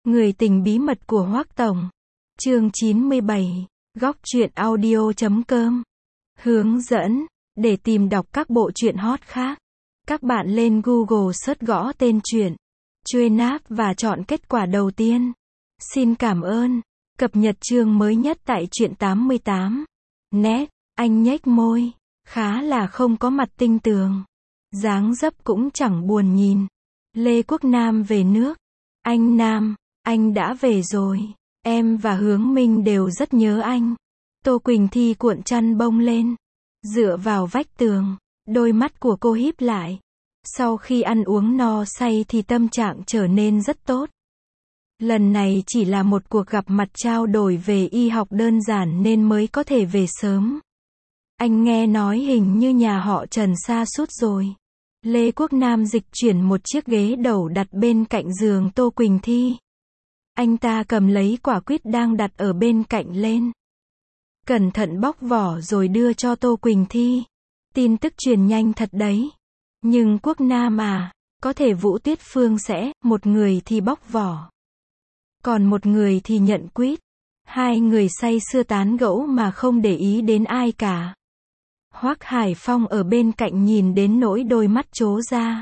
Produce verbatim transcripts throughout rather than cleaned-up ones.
Người tình bí mật của Hoắc Tổng. Chương chín mươi bảy. Góc truyện audio chấm com. Hướng dẫn. Để tìm đọc các bộ truyện hot khác, các bạn lên Google search gõ tên truyện Chuê Náp và chọn kết quả đầu tiên. Xin cảm ơn. Cập nhật chương mới nhất tại truyện tám mươi tám. Nét, anh nhếch môi, khá là không có mặt tinh tường. Dáng dấp cũng chẳng buồn nhìn. Lê Quốc Nam về nước. Anh Nam, anh đã về rồi. Em và Hướng Minh đều rất nhớ anh. Tô Quỳnh Thi cuộn chăn bông lên, dựa vào vách tường, đôi mắt của cô híp lại. Sau khi ăn uống no say thì tâm trạng trở nên rất tốt. Lần này chỉ là một cuộc gặp mặt trao đổi về y học đơn giản nên mới có thể về sớm. Anh nghe nói hình như nhà họ Trần sa sút rồi. Lê Quốc Nam dịch chuyển một chiếc ghế đầu đặt bên cạnh giường Tô Quỳnh Thi. Anh ta cầm lấy quả quýt đang đặt ở bên cạnh lên, cẩn thận bóc vỏ rồi đưa cho Tô Quỳnh Thi. Tin tức truyền nhanh thật đấy. Nhưng Quốc Nam à, có thể Vũ Tuyết Phương sẽ, một người thì bóc vỏ, còn một người thì nhận quýt. Hai người say sưa tán gẫu mà không để ý đến ai cả. Hoắc Hải Phong ở bên cạnh nhìn đến nỗi đôi mắt trố ra.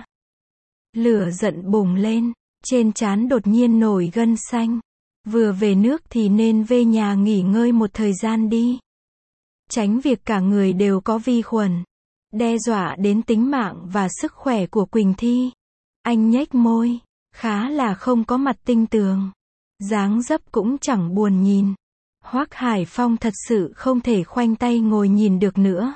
Lửa giận bùng lên, trên trán đột nhiên nổi gân xanh. Vừa về nước thì nên về nhà nghỉ ngơi một thời gian đi. Tránh việc cả người đều có vi khuẩn, đe dọa đến tính mạng và sức khỏe của Quỳnh Thi. Anh nhếch môi, khá là không có mặt tinh tường. Dáng dấp cũng chẳng buồn nhìn. Hoắc Hải Phong thật sự không thể khoanh tay ngồi nhìn được nữa.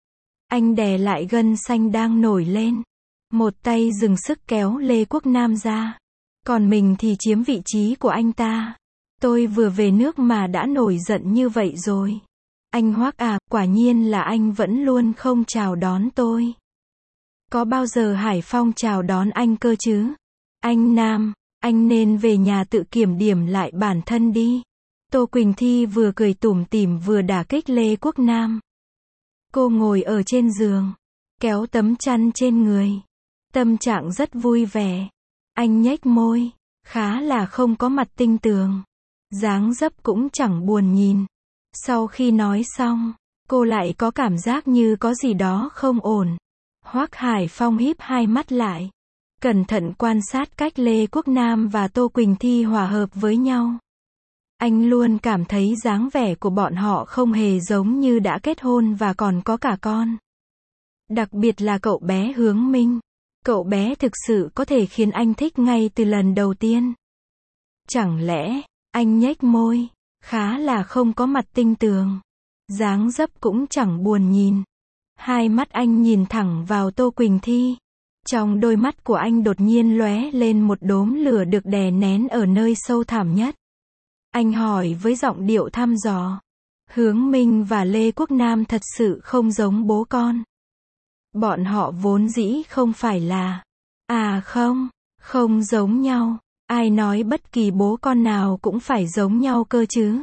Anh đè lại gân xanh đang nổi lên. Một tay dừng sức kéo Lê Quốc Nam ra. Còn mình thì chiếm vị trí của anh ta. Tôi vừa về nước mà đã nổi giận như vậy rồi. Anh Hoắc à, quả nhiên là anh vẫn luôn không chào đón tôi. Có bao giờ Hải Phong chào đón anh cơ chứ? Anh Nam, anh nên về nhà tự kiểm điểm lại bản thân đi. Tô Quỳnh Thi vừa cười tủm tỉm vừa đả kích Lê Quốc Nam. Cô ngồi ở trên giường, kéo tấm chăn trên người. Tâm trạng rất vui vẻ. Anh nhếch môi, khá là không có mặt tinh tường. Dáng dấp cũng chẳng buồn nhìn. Sau khi nói xong, cô lại có cảm giác như có gì đó không ổn. Hoắc Hải Phong híp hai mắt lại, cẩn thận quan sát cách Lê Quốc Nam và Tô Quỳnh Thi hòa hợp với nhau. Anh luôn cảm thấy dáng vẻ của bọn họ không hề giống như đã kết hôn và còn có cả con. Đặc biệt là cậu bé Hướng Minh. Cậu bé thực sự có thể khiến anh thích ngay từ lần đầu tiên. Chẳng lẽ, anh nhếch môi, khá là không có mặt tinh tường. Dáng dấp cũng chẳng buồn nhìn. Hai mắt anh nhìn thẳng vào Tô Quỳnh Thi. Trong đôi mắt của anh đột nhiên lóe lên một đốm lửa được đè nén ở nơi sâu thẳm nhất. Anh hỏi với giọng điệu thăm dò. Hướng Minh và Lê Quốc Nam thật sự không giống bố con. Bọn họ vốn dĩ không phải là... À không, không giống nhau. Ai nói bất kỳ bố con nào cũng phải giống nhau cơ chứ?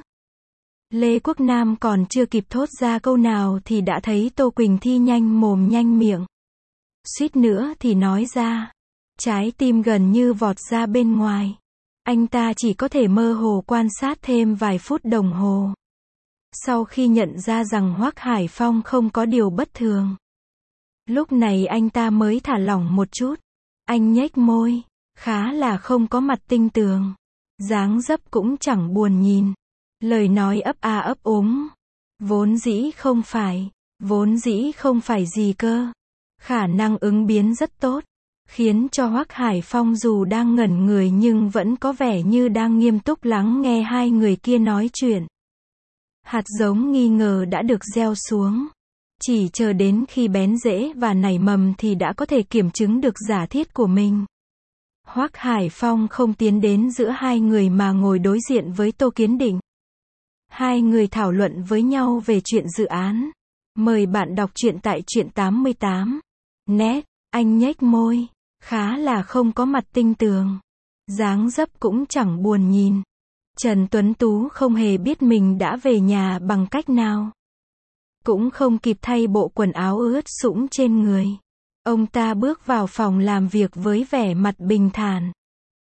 Lê Quốc Nam còn chưa kịp thốt ra câu nào thì đã thấy Tô Quỳnh Thi nhanh mồm nhanh miệng. Suýt nữa thì nói ra. Trái tim gần như vọt ra bên ngoài. Anh ta chỉ có thể mơ hồ quan sát thêm vài phút đồng hồ. Sau khi nhận ra rằng Hoắc Hải Phong không có điều bất thường, lúc này anh ta mới thả lỏng một chút. Anh nhếch môi, khá là không có mặt tinh tường. Dáng dấp cũng chẳng buồn nhìn. Lời nói ấp a ấp úng. Vốn dĩ không phải, vốn dĩ không phải gì cơ. Khả năng ứng biến rất tốt, khiến cho Hoắc Hải Phong dù đang ngẩn người nhưng vẫn có vẻ như đang nghiêm túc lắng nghe hai người kia nói chuyện. Hạt giống nghi ngờ đã được gieo xuống. Chỉ chờ đến khi bén rễ và nảy mầm thì đã có thể kiểm chứng được giả thiết của mình. Hoắc Hải Phong không tiến đến giữa hai người mà ngồi đối diện với Tô Kiến Định. Hai người thảo luận với nhau về chuyện dự án. Mời bạn đọc truyện tại truyện tám mươi tám. Nét, anh nhếch môi, khá là không có mặt tinh tường. Dáng dấp cũng chẳng buồn nhìn. Trần Tuấn Tú không hề biết mình đã về nhà bằng cách nào. Cũng không kịp thay bộ quần áo ướt sũng trên người. Ông ta bước vào phòng làm việc với vẻ mặt bình thản.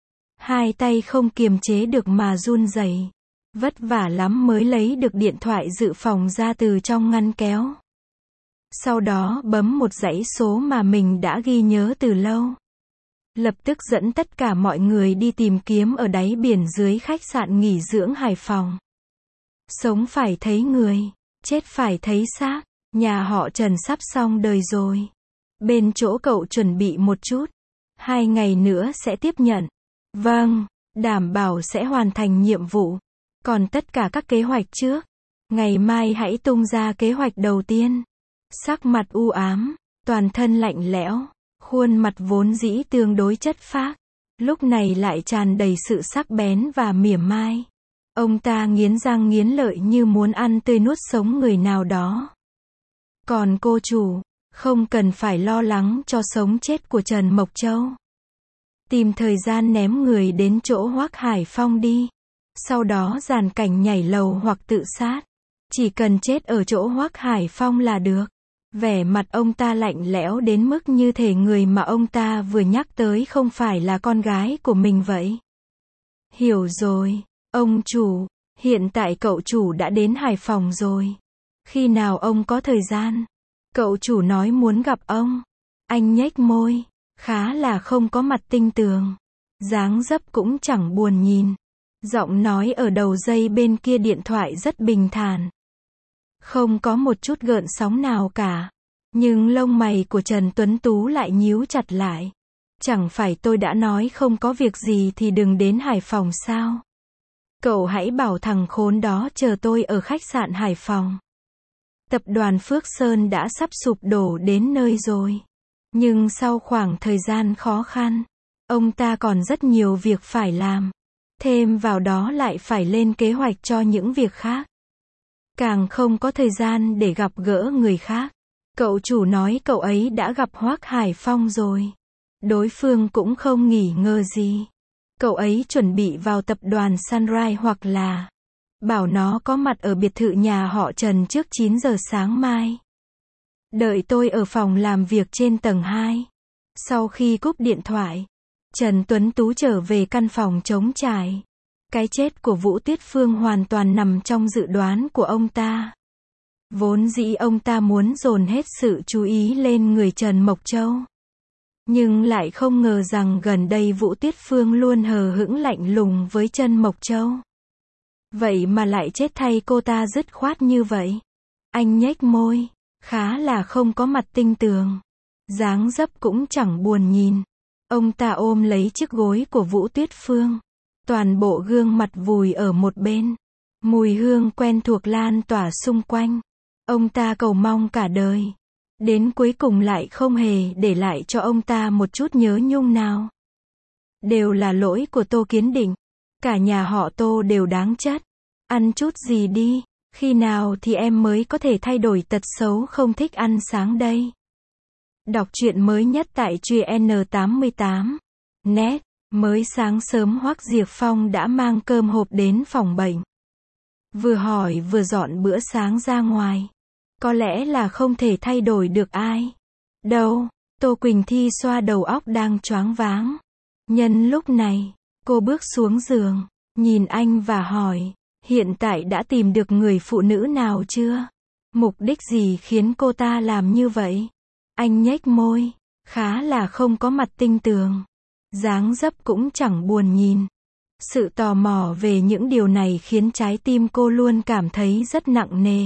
Hai tay không kiềm chế được mà run rẩy. Vất vả lắm mới lấy được điện thoại dự phòng ra từ trong ngăn kéo. Sau đó bấm một dãy số mà mình đã ghi nhớ từ lâu. Lập tức dẫn tất cả mọi người đi tìm kiếm ở đáy biển dưới khách sạn nghỉ dưỡng Hải Phòng. Sống phải thấy người, chết phải thấy xác. Nhà họ Trần sắp xong đời rồi. Bên chỗ cậu chuẩn bị một chút. Hai ngày nữa sẽ tiếp nhận. Vâng, đảm bảo sẽ hoàn thành nhiệm vụ. Còn tất cả các kế hoạch trước. Ngày mai hãy tung ra kế hoạch đầu tiên. Sắc mặt u ám, toàn thân lạnh lẽo, khuôn mặt vốn dĩ tương đối chất phác, lúc này lại tràn đầy sự sắc bén và mỉa mai. Ông ta nghiến răng nghiến lợi như muốn ăn tươi nuốt sống người nào đó. Còn cô chủ, không cần phải lo lắng cho sống chết của Trần Mộc Châu. Tìm thời gian ném người đến chỗ Hoắc Hải Phong đi. Sau đó dàn cảnh nhảy lầu hoặc tự sát. Chỉ cần chết ở chỗ Hoắc Hải Phong là được. Vẻ mặt ông ta lạnh lẽo đến mức như thể người mà ông ta vừa nhắc tới không phải là con gái của mình vậy. Hiểu rồi, ông chủ, hiện tại cậu chủ đã đến Hải Phòng rồi. Khi nào ông có thời gian? Cậu chủ nói muốn gặp ông. Anh nhếch môi, khá là không có mặt tinh tường. Dáng dấp cũng chẳng buồn nhìn. Giọng nói ở đầu dây bên kia điện thoại rất bình thản. Không có một chút gợn sóng nào cả. Nhưng lông mày của Trần Tuấn Tú lại nhíu chặt lại. Chẳng phải tôi đã nói không có việc gì thì đừng đến Hải Phòng sao? Cậu hãy bảo thằng khốn đó chờ tôi ở khách sạn Hải Phòng. Tập đoàn Phước Sơn đã sắp sụp đổ đến nơi rồi. Nhưng sau khoảng thời gian khó khăn, ông ta còn rất nhiều việc phải làm. Thêm vào đó lại phải lên kế hoạch cho những việc khác. Càng không có thời gian để gặp gỡ người khác. Cậu chủ nói cậu ấy đã gặp Hoắc Hải Phong rồi. Đối phương cũng không nghỉ ngơi gì. Cậu ấy chuẩn bị vào tập đoàn Sunrise hoặc là bảo nó có mặt ở biệt thự nhà họ Trần trước chín giờ sáng mai. Đợi tôi ở phòng làm việc trên tầng hai. Sau khi cúp điện thoại, Trần Tuấn Tú trở về căn phòng trống trải. Cái chết của Vũ Tuyết Phương hoàn toàn nằm trong dự đoán của ông ta. Vốn dĩ ông ta muốn dồn hết sự chú ý lên người Trần Mộc Châu. Nhưng lại không ngờ rằng gần đây Vũ Tuyết Phương luôn hờ hững lạnh lùng với Trần Mộc Châu. Vậy mà lại chết thay cô ta dứt khoát như vậy. Anh nhếch môi, khá là không có mặt tinh tường. Dáng dấp cũng chẳng buồn nhìn. Ông ta ôm lấy chiếc gối của Vũ Tuyết Phương. Toàn bộ gương mặt vùi ở một bên. Mùi hương quen thuộc lan tỏa xung quanh. Ông ta cầu mong cả đời. Đến cuối cùng lại không hề để lại cho ông ta một chút nhớ nhung nào. Đều là lỗi của Tô Kiến Định. Cả nhà họ Tô đều đáng chất. Ăn chút gì đi. Khi nào thì em mới có thể thay đổi tật xấu không thích ăn sáng đây. Đọc truyện mới nhất tại truyện N tám mươi tám. Net. Mới sáng sớm Hoắc Diệp Phong đã mang cơm hộp đến phòng bệnh. Vừa hỏi vừa dọn bữa sáng ra ngoài. Có lẽ là không thể thay đổi được ai. Đâu, Tô Quỳnh Thi xoa đầu óc đang choáng váng. Nhân lúc này, cô bước xuống giường, nhìn anh và hỏi, hiện tại đã tìm được người phụ nữ nào chưa? Mục đích gì khiến cô ta làm như vậy? Anh nhếch môi, khá là không có mặt tinh tường. Dáng dấp cũng chẳng buồn nhìn. Sự tò mò về những điều này khiến trái tim cô luôn cảm thấy rất nặng nề.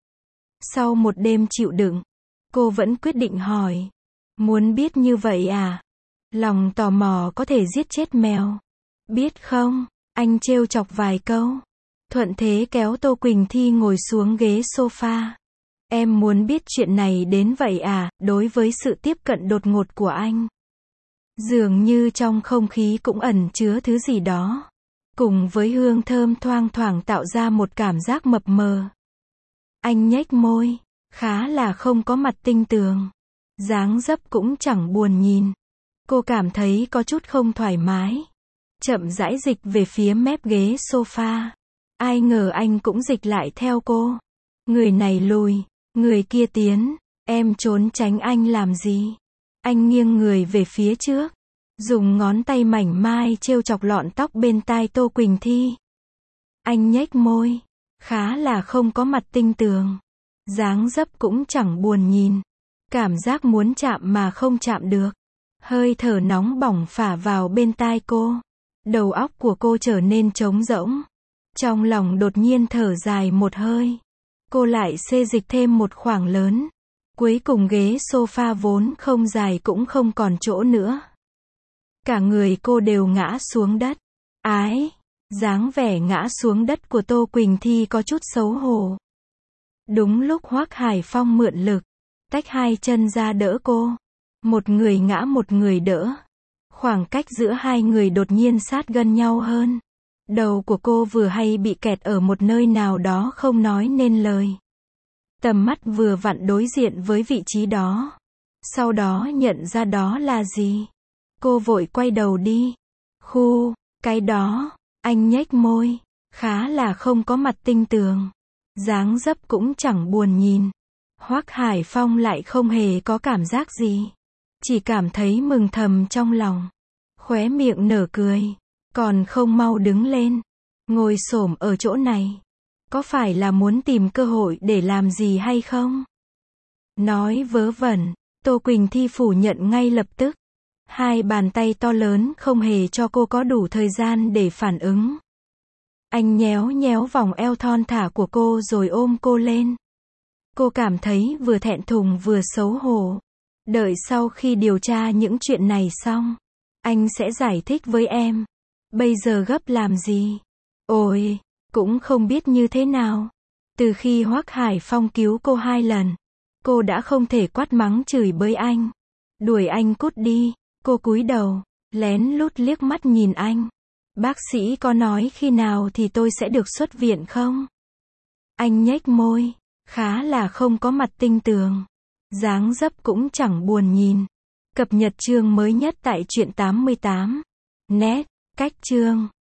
Sau một đêm chịu đựng, cô vẫn quyết định hỏi. Muốn biết như vậy à? Lòng tò mò có thể giết chết mèo. Biết không? Anh trêu chọc vài câu. Thuận thế kéo Tô Quỳnh Thi ngồi xuống ghế sofa. Em muốn biết chuyện này đến vậy à? Đối với sự tiếp cận đột ngột của anh, dường như trong không khí cũng ẩn chứa thứ gì đó. Cùng với hương thơm thoang thoảng tạo ra một cảm giác mập mờ. Anh nhếch môi, khá là không có mặt tinh tường. Dáng dấp cũng chẳng buồn nhìn. Cô cảm thấy có chút không thoải mái. Chậm rãi dịch về phía mép ghế sofa. Ai ngờ anh cũng dịch lại theo cô. Người này lùi, người kia tiến. Em trốn tránh anh làm gì? Anh nghiêng người về phía trước. dùng ngón tay mảnh mai trêu chọc lọn tóc bên tai Tô Quỳnh Thi. Anh nhếch môi, khá là không có mặt tinh tường. Dáng dấp cũng chẳng buồn nhìn. Cảm giác muốn chạm mà không chạm được. Hơi thở nóng bỏng phả vào bên tai cô. Đầu óc của cô trở nên trống rỗng. Trong lòng đột nhiên thở dài một hơi. Cô lại xê dịch thêm một khoảng lớn. Cuối cùng ghế sofa vốn không dài cũng không còn chỗ nữa. Cả người cô đều ngã xuống đất. Ái, dáng vẻ ngã xuống đất của Tô Quỳnh Thi có chút xấu hổ. Đúng lúc Hoắc Hải Phong mượn lực, tách hai chân ra đỡ cô. Một người ngã một người đỡ. Khoảng cách giữa hai người đột nhiên sát gần nhau hơn. Đầu của cô vừa hay bị kẹt ở một nơi nào đó không nói nên lời. Tầm mắt vừa vặn đối diện với vị trí đó. Sau đó nhận ra đó là gì. Cô vội quay đầu đi. Khu, cái đó, anh nhếch môi, khá là không có mặt tinh tường. Dáng dấp cũng chẳng buồn nhìn. Hoắc Hải Phong lại không hề có cảm giác gì. Chỉ cảm thấy mừng thầm trong lòng. Khóe miệng nở cười. Còn không mau đứng lên. Ngồi xổm ở chỗ này. Có phải là muốn tìm cơ hội để làm gì hay không? Nói vớ vẩn, Tô Quỳnh Thi phủ nhận ngay lập tức. Hai bàn tay to lớn không hề cho cô có đủ thời gian để phản ứng. Anh nhéo nhéo vòng eo thon thả của cô rồi ôm cô lên. Cô cảm thấy vừa thẹn thùng vừa xấu hổ. Đợi sau khi điều tra những chuyện này xong, anh sẽ giải thích với em. Bây giờ gấp làm gì? Ôi, cũng không biết như thế nào. Từ khi Hoắc Hải Phong cứu cô hai lần, cô đã không thể quát mắng chửi bới anh. Đuổi anh cút đi. Cô cúi đầu, lén lút liếc mắt nhìn anh. Bác sĩ có nói khi nào thì tôi sẽ được xuất viện không? Anh nhếch môi, khá là không có mặt tinh tường. Dáng dấp cũng chẳng buồn nhìn. Cập nhật chương mới nhất tại truyện tám mươi tám. Net, cách chương.